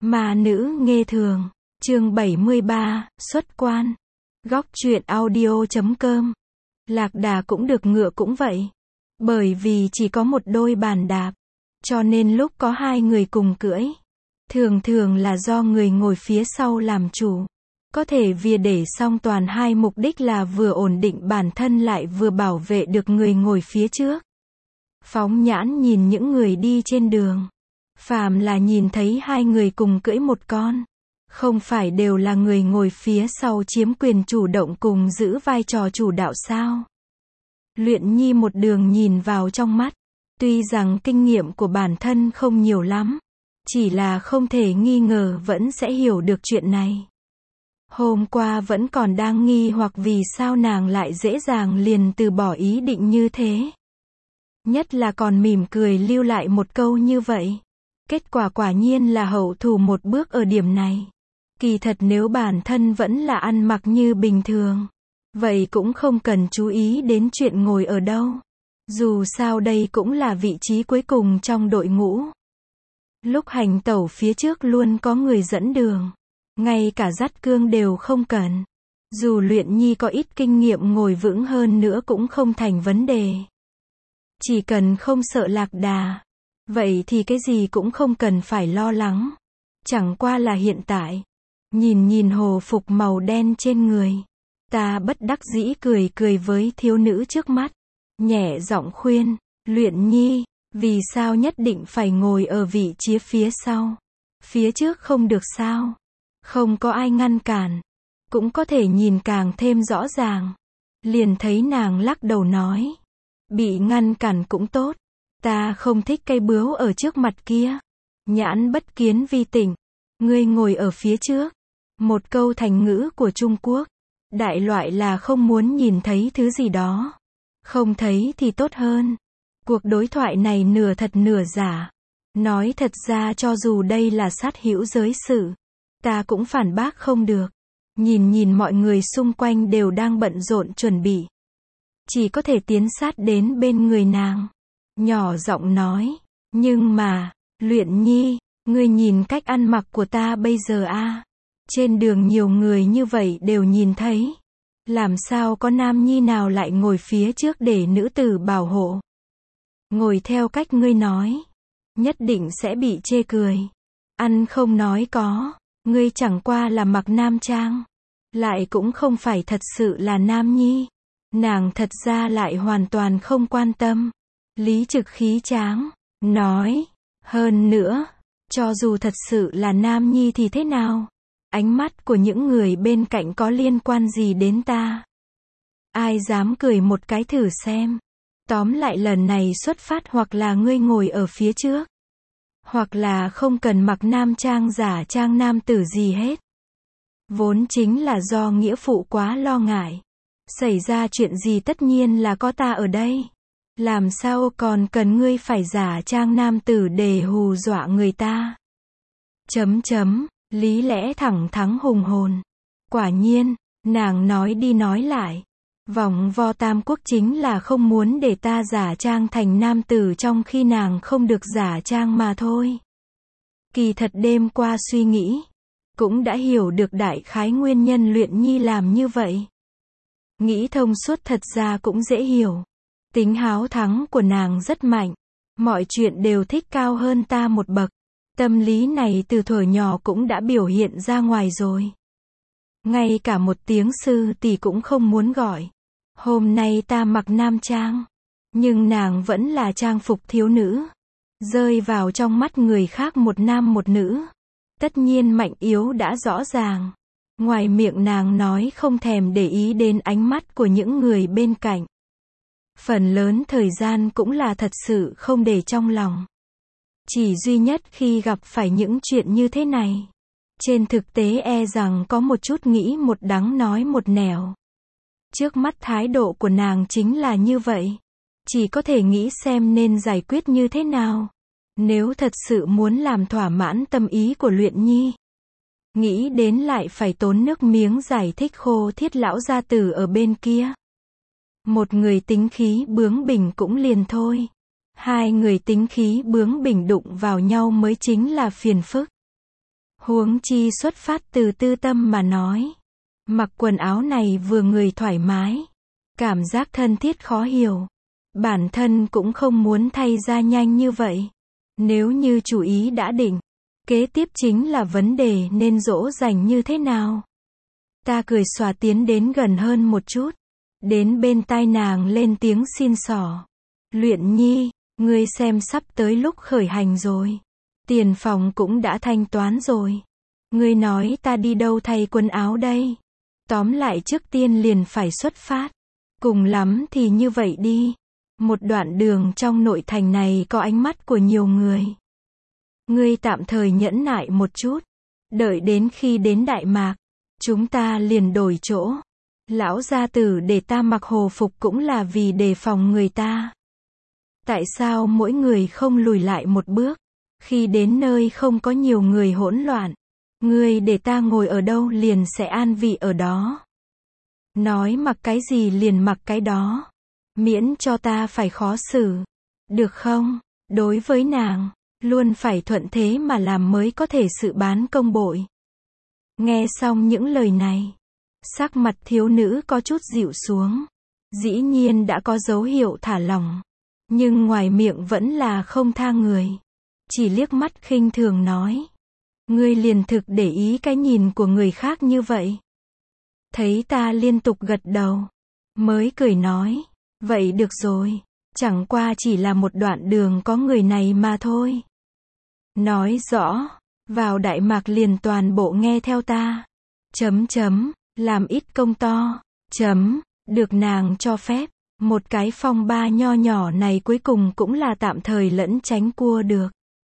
Ma nữ nghê thường, chương 73, xuất quan. Góc truyện audio.com. Lạc đà cũng được ngựa cũng vậy. Bởi vì chỉ có một đôi bàn đạp, cho nên lúc có hai người cùng cưỡi, thường thường là do người ngồi phía sau làm chủ. Có thể vì để song toàn hai mục đích là vừa ổn định bản thân lại vừa bảo vệ được người ngồi phía trước. Phóng nhãn nhìn những người đi trên đường, phàm là nhìn thấy hai người cùng cưỡi một con, không phải đều là người ngồi phía sau chiếm quyền chủ động cùng giữ vai trò chủ đạo sao? Luyện Nhi một đường nhìn vào trong mắt, tuy rằng kinh nghiệm của bản thân không nhiều lắm, chỉ là không thể nghi ngờ vẫn sẽ hiểu được chuyện này. Hôm qua vẫn còn đang nghi hoặc vì sao nàng lại dễ dàng liền từ bỏ ý định như thế. Nhất là còn mỉm cười lưu lại một câu như vậy. Kết quả quả nhiên là hậu thủ một bước ở điểm này. Kỳ thật nếu bản thân vẫn là ăn mặc như bình thường, vậy cũng không cần chú ý đến chuyện ngồi ở đâu. Dù sao đây cũng là vị trí cuối cùng trong đội ngũ. Lúc hành tẩu phía trước luôn có người dẫn đường. Ngay cả dắt cương đều không cần. Dù Luyện Nhi có ít kinh nghiệm ngồi vững hơn nữa cũng không thành vấn đề. Chỉ cần không sợ lạc đà, vậy thì cái gì cũng không cần phải lo lắng. Chẳng qua là hiện tại, nhìn hồ phục màu đen trên người, ta bất đắc dĩ cười cười với thiếu nữ trước mắt, nhẹ giọng khuyên, Luyện Nhi, vì sao nhất định phải ngồi ở vị trí phía sau? Phía trước không được sao? Không có ai ngăn cản, cũng có thể nhìn càng thêm rõ ràng. Liền thấy nàng lắc đầu nói, bị ngăn cản cũng tốt, ta không thích cây bướu ở trước mặt kia. Nhãn bất kiến vi tỉnh, ngươi ngồi ở phía trước. Một câu thành ngữ của Trung Quốc, đại loại là không muốn nhìn thấy thứ gì đó. Không thấy thì tốt hơn. Cuộc đối thoại này nửa thật nửa giả. Nói thật ra cho dù đây là sát hữu giới sự, ta cũng phản bác không được. Nhìn mọi người xung quanh đều đang bận rộn chuẩn bị. Chỉ có thể tiến sát đến bên người nàng. Nhỏ giọng nói, nhưng mà, Luyện Nhi, ngươi nhìn cách ăn mặc của ta bây giờ a, trên đường nhiều người như vậy đều nhìn thấy. Làm sao có nam nhi nào lại ngồi phía trước để nữ tử bảo hộ? Ngồi theo cách ngươi nói, nhất định sẽ bị chê cười. Ăn không nói có, ngươi chẳng qua là mặc nam trang, lại cũng không phải thật sự là nam nhi. Nàng thật ra lại hoàn toàn không quan tâm. Lý trực khí tráng, nói, hơn nữa, cho dù thật sự là nam nhi thì thế nào? Ánh mắt của những người bên cạnh có liên quan gì đến ta? Ai dám cười một cái thử xem? Tóm lại lần này xuất phát hoặc là ngươi ngồi ở phía trước, hoặc là không cần mặc nam trang giả trang nam tử gì hết. Vốn chính là do nghĩa phụ quá lo ngại. Xảy ra chuyện gì tất nhiên là có ta ở đây. Làm sao còn cần ngươi phải giả trang nam tử để hù dọa người ta? Lý lẽ thẳng thắn hùng hồn. Quả nhiên, nàng nói đi nói lại. Vòng vo Tam Quốc chính là không muốn để ta giả trang thành nam tử trong khi nàng không được giả trang mà thôi. Kỳ thật đêm qua suy nghĩ, cũng đã hiểu được đại khái nguyên nhân Luyện Nhi làm như vậy. Nghĩ thông suốt thật ra cũng dễ hiểu. Tính háo thắng của nàng rất mạnh. Mọi chuyện đều thích cao hơn ta một bậc. Tâm lý này từ thuở nhỏ cũng đã biểu hiện ra ngoài rồi. Ngay cả một tiếng sư tỷ cũng không muốn gọi. Hôm nay ta mặc nam trang, nhưng nàng vẫn là trang phục thiếu nữ. Rơi vào trong mắt người khác một nam một nữ. Tất nhiên mạnh yếu đã rõ ràng. Ngoài miệng nàng nói không thèm để ý đến ánh mắt của những người bên cạnh. Phần lớn thời gian cũng là thật sự không để trong lòng. Chỉ duy nhất khi gặp phải những chuyện như thế này, trên thực tế e rằng có một chút nghĩ một đắng nói một nẻo. Trước mắt thái độ của nàng chính là như vậy. Chỉ có thể nghĩ xem nên giải quyết như thế nào. Nếu thật sự muốn làm thỏa mãn tâm ý của Luyện Nhi. Nghĩ đến lại phải tốn nước miếng giải thích khô thiết lão gia tử ở bên kia. Một người tính khí bướng bỉnh cũng liền thôi. Hai người tính khí bướng bỉnh đụng vào nhau mới chính là phiền phức. Huống chi xuất phát từ tư tâm mà nói. Mặc quần áo này vừa người thoải mái. Cảm giác thân thiết khó hiểu. Bản thân cũng không muốn thay ra nhanh như vậy. Nếu như chủ ý đã định, kế tiếp chính là vấn đề nên dỗ dành như thế nào. Ta cười xòa tiến đến gần hơn một chút. Đến bên tai nàng lên tiếng xin xỏ. Luyện Nhi, ngươi xem sắp tới lúc khởi hành rồi. Tiền phòng cũng đã thanh toán rồi. Ngươi nói ta đi đâu thay quần áo đây? Tóm lại trước tiên liền phải xuất phát. Cùng lắm thì như vậy đi. Một đoạn đường trong nội thành này có ánh mắt của nhiều người. Ngươi tạm thời nhẫn nại một chút. Đợi đến khi đến Đại Mạc, chúng ta liền đổi chỗ. Lão gia tử để ta mặc hồ phục cũng là vì đề phòng người ta. Tại sao mỗi người không lùi lại một bước? Khi đến nơi không có nhiều người hỗn loạn, ngươi để ta ngồi ở đâu liền sẽ an vị ở đó. Nói mặc cái gì liền mặc cái đó. Miễn cho ta phải khó xử. Được không? Đối với nàng, luôn phải thuận thế mà làm mới có thể sự bán công bội. Nghe xong những lời này, sắc mặt thiếu nữ có chút dịu xuống. Dĩ nhiên đã có dấu hiệu thả lỏng. Nhưng ngoài miệng vẫn là không tha người. Chỉ liếc mắt khinh thường nói. Ngươi liền thực để ý cái nhìn của người khác như vậy. Thấy ta liên tục gật đầu. Mới cười nói. Vậy được rồi. Chẳng qua chỉ là một đoạn đường có người này mà thôi. Nói rõ. Vào Đại Mạc liền toàn bộ nghe theo ta. Làm ít công to. Được nàng cho phép. Một cái phong ba nho nhỏ này cuối cùng cũng là tạm thời lẫn tránh cua được.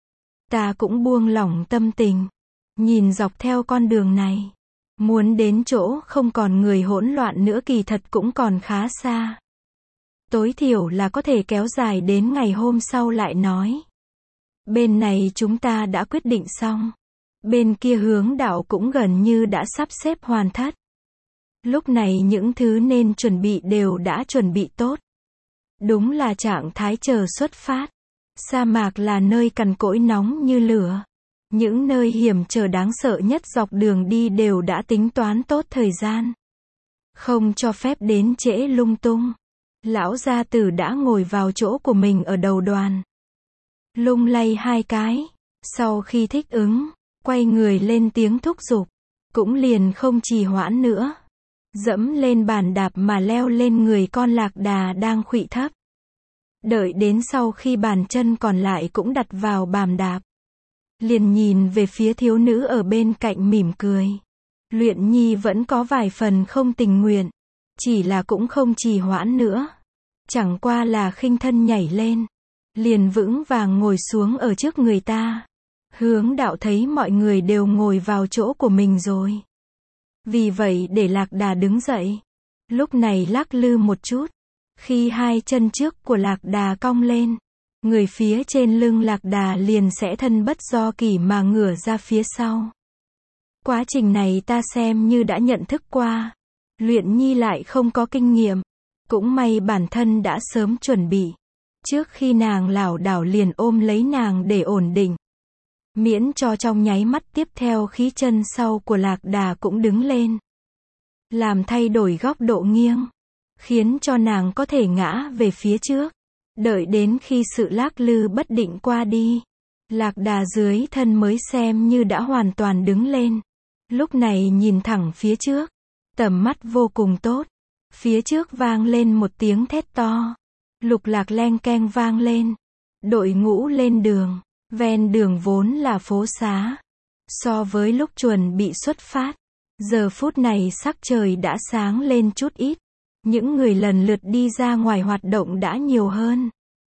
Ta cũng buông lỏng tâm tình. Nhìn dọc theo con đường này. Muốn đến chỗ không còn người hỗn loạn nữa kỳ thật cũng còn khá xa. Tối thiểu là có thể kéo dài đến ngày hôm sau lại nói. Bên này chúng ta đã quyết định xong. Bên kia hướng đạo cũng gần như đã sắp xếp hoàn tất. Lúc này những thứ nên chuẩn bị đều đã chuẩn bị tốt. Đúng là trạng thái chờ xuất phát. Sa mạc là nơi cằn cỗi nóng như lửa. Những nơi hiểm trở đáng sợ nhất dọc đường đi đều đã tính toán tốt thời gian. Không cho phép đến trễ lung tung. Lão gia tử đã ngồi vào chỗ của mình ở đầu đoàn. Lung lay hai cái. Sau khi thích ứng, quay người lên tiếng thúc giục. Cũng liền không trì hoãn nữa. Dẫm lên bàn đạp mà leo lên người con lạc đà đang khuỵu thấp. Đợi đến sau khi bàn chân còn lại cũng đặt vào bàn đạp. Liền nhìn về phía thiếu nữ ở bên cạnh mỉm cười. Luyện Nhi vẫn có vài phần không tình nguyện. Chỉ là cũng không trì hoãn nữa. Chẳng qua là khinh thân nhảy lên. Liền vững vàng ngồi xuống ở trước người ta. Hướng đạo thấy mọi người đều ngồi vào chỗ của mình rồi. Vì vậy để lạc đà đứng dậy. Lúc này lắc lư một chút. Khi hai chân trước của lạc đà cong lên. Người phía trên lưng lạc đà liền sẽ thân bất do kỷ mà ngửa ra phía sau. Quá trình này ta xem như đã nhận thức qua. Luyện Nhi lại không có kinh nghiệm. Cũng may bản thân đã sớm chuẩn bị. Trước khi nàng lảo đảo liền ôm lấy nàng để ổn định. Miễn cho trong nháy mắt tiếp theo khí chân sau của lạc đà cũng đứng lên. Làm thay đổi góc độ nghiêng. Khiến cho nàng có thể ngã về phía trước. Đợi đến khi sự lắc lư bất định qua đi. Lạc đà dưới thân mới xem như đã hoàn toàn đứng lên. Lúc này nhìn thẳng phía trước. Tầm mắt vô cùng tốt. Phía trước vang lên một tiếng thét to. Lục lạc leng keng vang lên. Đội ngũ lên đường. Ven đường vốn là phố xá. So với lúc chuẩn bị xuất phát. Giờ phút này sắc trời đã sáng lên chút ít. Những người lần lượt đi ra ngoài hoạt động đã nhiều hơn.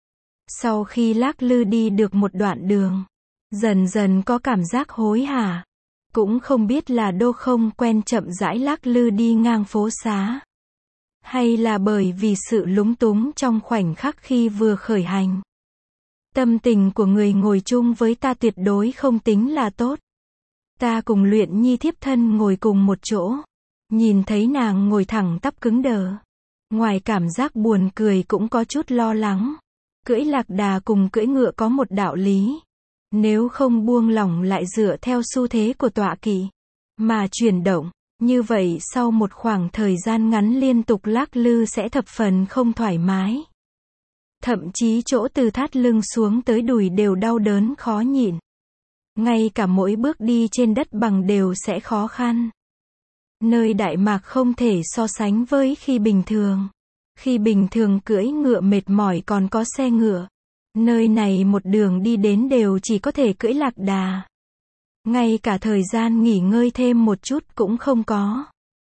Sau khi lắc lư đi được một đoạn đường. Dần dần có cảm giác hối hả. Cũng không biết là đô không quen chậm rãi lắc lư đi ngang phố xá. Hay là bởi vì sự lúng túng trong khoảnh khắc khi vừa khởi hành. Tâm tình của người ngồi chung với ta tuyệt đối không tính là tốt. Ta cùng Luyện Nhi thiếp thân ngồi cùng một chỗ. Nhìn thấy nàng ngồi thẳng tắp cứng đờ. Ngoài cảm giác buồn cười cũng có chút lo lắng. Cưỡi lạc đà cùng cưỡi ngựa có một đạo lý. Nếu không buông lỏng lại dựa theo xu thế của tọa kỵ, mà chuyển động, như vậy sau một khoảng thời gian ngắn liên tục lắc lư sẽ thập phần không thoải mái. Thậm chí chỗ từ thắt lưng xuống tới đùi đều đau đớn khó nhịn. Ngay cả mỗi bước đi trên đất bằng đều sẽ khó khăn. Nơi Đại Mạc không thể so sánh với khi bình thường. Khi bình thường cưỡi ngựa mệt mỏi còn có xe ngựa. Nơi này một đường đi đến đều chỉ có thể cưỡi lạc đà. Ngay cả thời gian nghỉ ngơi thêm một chút cũng không có.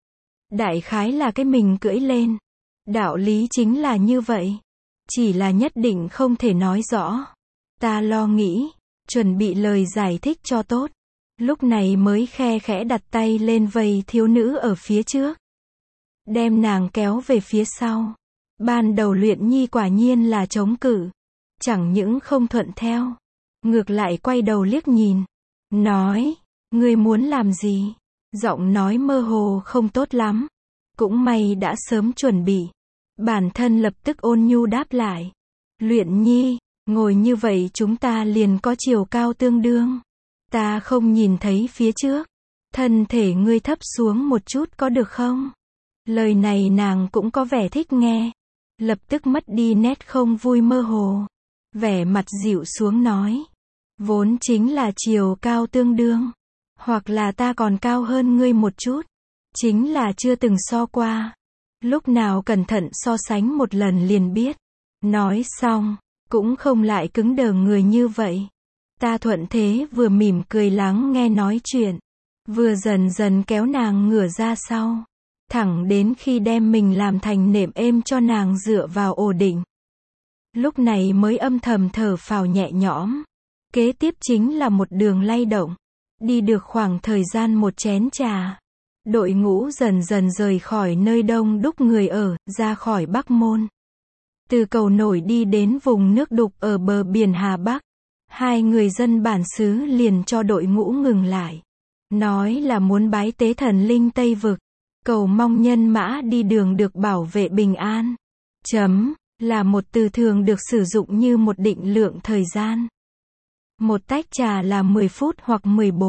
Đại khái là cái mình cưỡi lên. Đạo lý chính là như vậy. Chỉ là nhất định không thể nói rõ. Ta lo nghĩ, chuẩn bị lời giải thích cho tốt. Lúc này mới khe khẽ đặt tay lên vây thiếu nữ ở phía trước. Đem nàng kéo về phía sau. Ban đầu Luyện Nhi quả nhiên là chống cự. Chẳng những không thuận theo. Ngược lại quay đầu liếc nhìn. Nói, ngươi muốn làm gì? Giọng nói mơ hồ không tốt lắm. Cũng may đã sớm chuẩn bị. Bản thân lập tức ôn nhu đáp lại. Luyện Nhi, ngồi như vậy chúng ta liền có chiều cao tương đương. Ta không nhìn thấy phía trước. Thân thể ngươi thấp xuống một chút có được không? Lời này nàng cũng có vẻ thích nghe. Lập tức mất đi nét không vui mơ hồ. Vẻ mặt dịu xuống nói. Vốn chính là chiều cao tương đương. Hoặc là ta còn cao hơn ngươi một chút. Chính là chưa từng so qua. Lúc nào cẩn thận so sánh một lần liền biết. Nói xong, cũng không lại cứng đờ người như vậy. Ta thuận thế vừa mỉm cười lắng nghe nói chuyện. Vừa dần dần kéo nàng ngửa ra sau. Thẳng đến khi đem mình làm thành nệm êm cho nàng dựa vào ổ định. Lúc này mới âm thầm thở phào nhẹ nhõm. Kế tiếp chính là một đường lay động. Đi được khoảng thời gian một chén trà. Đội ngũ dần dần rời khỏi nơi đông đúc người ở, ra khỏi Bắc Môn. Từ cầu nổi đi đến vùng nước đục ở bờ biển Hà Bắc. Hai người dân bản xứ liền cho đội ngũ ngừng lại. Nói là muốn bái tế thần linh Tây Vực. Cầu mong nhân mã đi đường được bảo vệ bình an. Chấm, là một từ thường được sử dụng như một định lượng thời gian. Một tách trà là 10 phút hoặc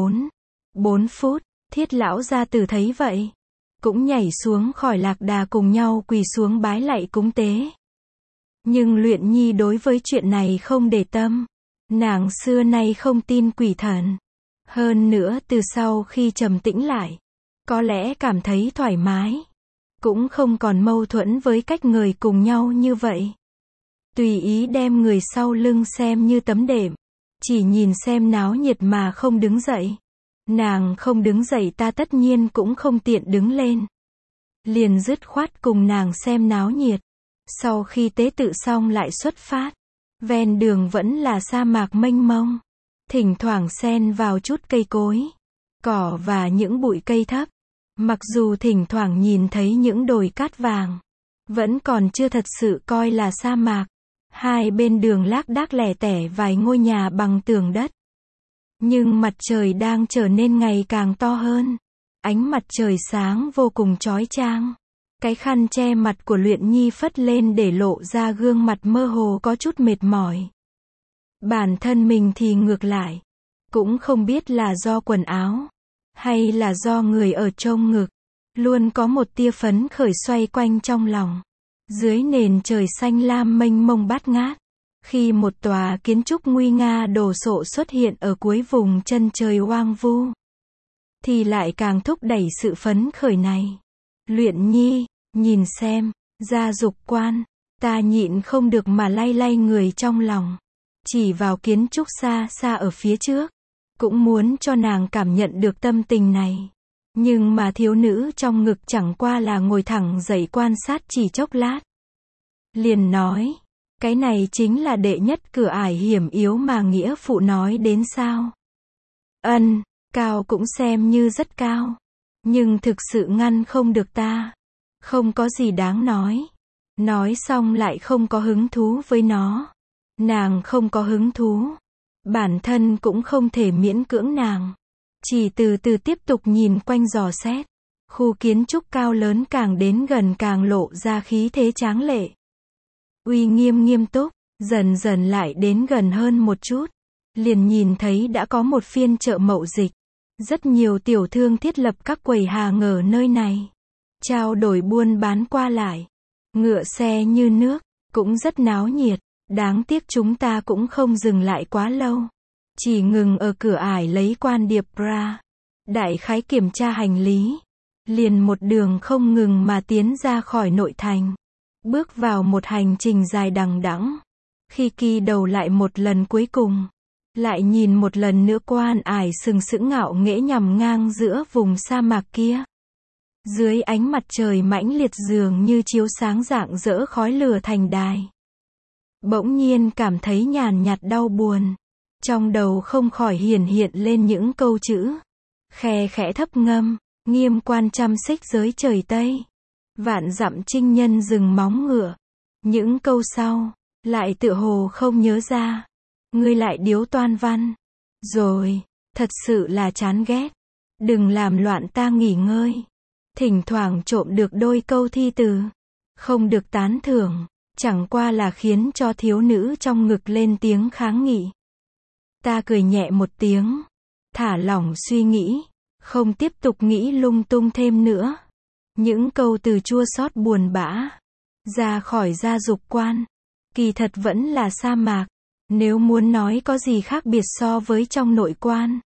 4 phút. Thiết lão gia tử thấy vậy. Cũng nhảy xuống khỏi lạc đà cùng nhau quỳ xuống bái lạy cúng tế. Nhưng Luyện Nhi đối với chuyện này không để tâm. Nàng xưa nay không tin quỷ thần. Hơn nữa từ sau khi trầm tĩnh lại. Có lẽ cảm thấy thoải mái. Cũng không còn mâu thuẫn với cách người cùng nhau như vậy. Tùy ý đem người sau lưng xem như tấm đệm. Chỉ nhìn xem náo nhiệt mà không đứng dậy. Nàng không đứng dậy ta tất nhiên cũng không tiện đứng lên. Liền dứt khoát cùng nàng xem náo nhiệt. Sau khi tế tự xong lại xuất phát. Ven đường vẫn là sa mạc mênh mông. Thỉnh thoảng xen vào chút cây cối, cỏ và những bụi cây thấp. Mặc dù thỉnh thoảng nhìn thấy những đồi cát vàng. Vẫn còn chưa thật sự coi là sa mạc. Hai bên đường lác đác lẻ tẻ vài ngôi nhà bằng tường đất. Nhưng mặt trời đang trở nên ngày càng to hơn. Ánh mặt trời sáng vô cùng chói chang. Cái khăn che mặt của Luyện Nhi phất lên để lộ ra gương mặt mơ hồ có chút mệt mỏi. Bản thân mình thì ngược lại. Cũng không biết là do quần áo. Hay là do người ở trong ngực. Luôn có một tia phấn khởi xoay quanh trong lòng. Dưới nền trời xanh lam mênh mông bát ngát. Khi một tòa kiến trúc nguy nga đồ sộ xuất hiện ở cuối vùng chân trời hoang vu. Thì lại càng thúc đẩy sự phấn khởi này. Luyện Nhi, nhìn xem, gia dục quan. Ta nhịn không được mà lay lay người trong lòng. Chỉ vào kiến trúc xa xa ở phía trước. Cũng muốn cho nàng cảm nhận được tâm tình này. Nhưng mà thiếu nữ trong ngực chẳng qua là ngồi thẳng dậy quan sát chỉ chốc lát. Liền nói, cái này chính là đệ nhất cửa ải hiểm yếu mà nghĩa phụ nói đến sao. Ân, cao cũng xem như rất cao. Nhưng thực sự ngăn không được ta. Không có gì đáng nói. Nói xong lại không có hứng thú với nó. Nàng không có hứng thú. Bản thân cũng không thể miễn cưỡng nàng. Chỉ từ từ tiếp tục nhìn quanh dò xét. Khu kiến trúc cao lớn càng đến gần càng lộ ra khí thế tráng lệ. Uy nghiêm nghiêm túc, dần dần lại đến gần hơn một chút. liền nhìn thấy đã có một phiên chợ mậu dịch. Rất nhiều tiểu thương thiết lập các quầy hàng ở nơi này. Trao đổi buôn bán qua lại. Ngựa xe như nước, cũng rất náo nhiệt. Đáng tiếc chúng ta cũng không dừng lại quá lâu. Chỉ ngừng ở cửa ải lấy quan điệp ra. Đại khái kiểm tra hành lý. Liền một đường không ngừng mà tiến ra khỏi nội thành. Bước vào một hành trình dài đằng đẵng. Khi kỳ đầu lại một lần cuối cùng. Lại nhìn một lần nữa quan ải sừng sững ngạo nghễ nằm ngang giữa vùng sa mạc kia. Dưới ánh mặt trời mãnh liệt dường như chiếu sáng rạng rỡ khói lửa thành đài. Bỗng nhiên cảm thấy nhàn nhạt đau buồn. Trong đầu không khỏi hiển hiện lên những câu chữ. Khe khẽ thấp ngâm, nghiêm quan trăm xích giới trời Tây. Vạn dặm trinh nhân rừng móng ngựa. Những câu sau, lại tựa hồ không nhớ ra. Ngươi lại điếu toan văn. Rồi, thật sự là chán ghét. Đừng làm loạn ta nghỉ ngơi. Thỉnh thoảng trộm được đôi câu thi từ. Không được tán thưởng, chẳng qua là khiến cho thiếu nữ trong ngực lên tiếng kháng nghị. Ta cười nhẹ một tiếng. Thả lỏng suy nghĩ. Không tiếp tục nghĩ lung tung thêm nữa. Những câu từ chua xót buồn bã. Ra khỏi gia dục quan. Kỳ thật vẫn là sa mạc. Nếu muốn nói có gì khác biệt so với trong nội quan.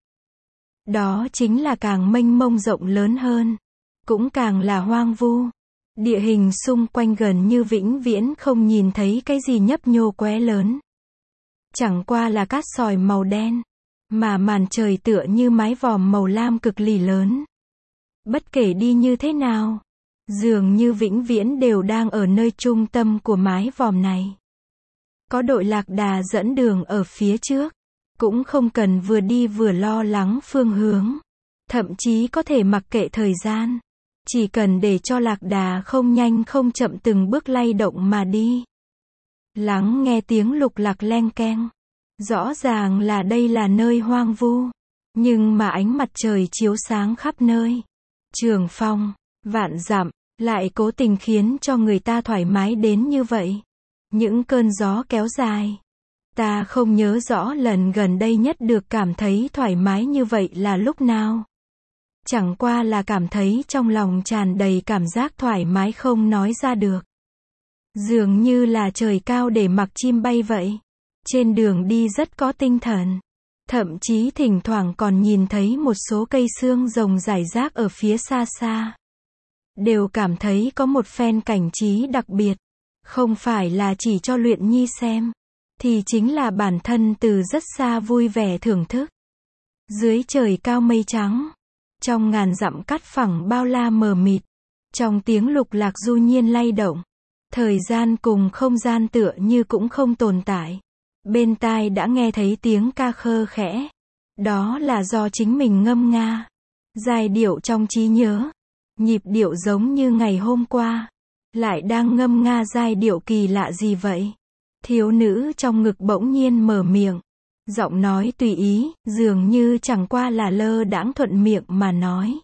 Đó chính là càng mênh mông rộng lớn hơn. Cũng càng là hoang vu. Địa hình xung quanh gần như vĩnh viễn không nhìn thấy cái gì nhấp nhô qué lớn. Chẳng qua là cát sỏi màu đen. Mà màn trời tựa như mái vòm màu lam cực lì lớn. Bất kể đi như thế nào. Dường như vĩnh viễn đều đang ở nơi trung tâm của mái vòm này. Có đội lạc đà dẫn đường ở phía trước. Cũng không cần vừa đi vừa lo lắng phương hướng. Thậm chí có thể mặc kệ thời gian. Chỉ cần để cho lạc đà không nhanh không chậm từng bước lay động mà đi. Lắng nghe tiếng lục lạc leng keng. Rõ ràng là đây là nơi hoang vu. Nhưng mà ánh mặt trời chiếu sáng khắp nơi. Trường phong, vạn dặm, lại cố tình khiến cho người ta thoải mái đến như vậy. Những cơn gió kéo dài. Ta không nhớ rõ lần gần đây nhất được cảm thấy thoải mái như vậy là lúc nào. Chẳng qua là cảm thấy trong lòng tràn đầy cảm giác thoải mái không nói ra được. Dường như là trời cao để mặc chim bay vậy. Trên đường đi rất có tinh thần. Thậm chí thỉnh thoảng còn nhìn thấy một số cây xương rồng rải rác ở phía xa xa. Đều cảm thấy có một phen cảnh trí đặc biệt. Không phải là chỉ cho Luyện Nhi xem. Thì chính là bản thân từ rất xa vui vẻ thưởng thức. Dưới trời cao mây trắng. Trong ngàn dặm cát phẳng bao la mờ mịt. Trong tiếng lục lạc du nhiên lay động. Thời gian cùng không gian tựa như cũng không tồn tại. Bên tai đã nghe thấy tiếng ca khơ khẽ. Đó là do chính mình ngâm nga. Giai điệu trong trí nhớ. Nhịp điệu giống như ngày hôm qua. Lại đang ngâm nga giai điệu kỳ lạ gì vậy? Thiếu nữ trong ngực bỗng nhiên mở miệng. Giọng nói tùy ý, dường như chẳng qua là lơ đãng thuận miệng mà nói.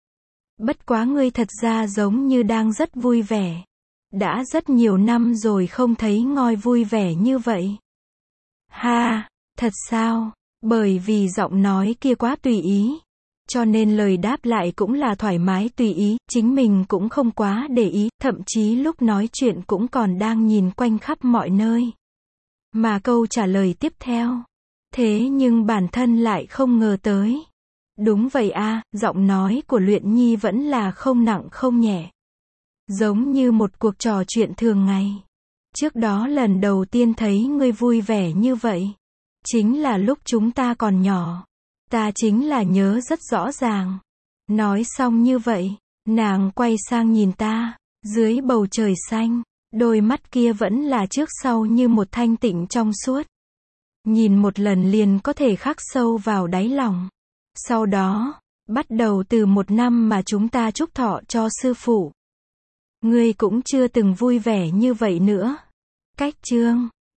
Bất quá ngươi thật ra giống như đang rất vui vẻ. Đã rất nhiều năm rồi không thấy ngoi vui vẻ như vậy. Ha, thật sao? Bởi vì giọng nói kia quá tùy ý. Cho nên lời đáp lại cũng là thoải mái tùy ý, chính mình cũng không quá để ý, thậm chí lúc nói chuyện cũng còn đang nhìn quanh khắp mọi nơi. Mà câu trả lời tiếp theo. Thế nhưng bản thân lại không ngờ tới. Đúng vậy a, giọng nói của Luyện Nhi vẫn là không nặng không nhẹ. Giống như một cuộc trò chuyện thường ngày. Trước đó lần đầu tiên thấy ngươi vui vẻ như vậy. Chính là lúc chúng ta còn nhỏ. Ta chính là nhớ rất rõ ràng. Nói xong như vậy, nàng quay sang nhìn ta. Dưới bầu trời xanh, đôi mắt kia vẫn là trước sau như một thanh tịnh trong suốt. Nhìn một lần liền có thể khắc sâu vào đáy lòng. Sau đó, bắt đầu từ một năm mà chúng ta chúc thọ cho sư phụ. Ngươi cũng chưa từng vui vẻ như vậy nữa. Cách chương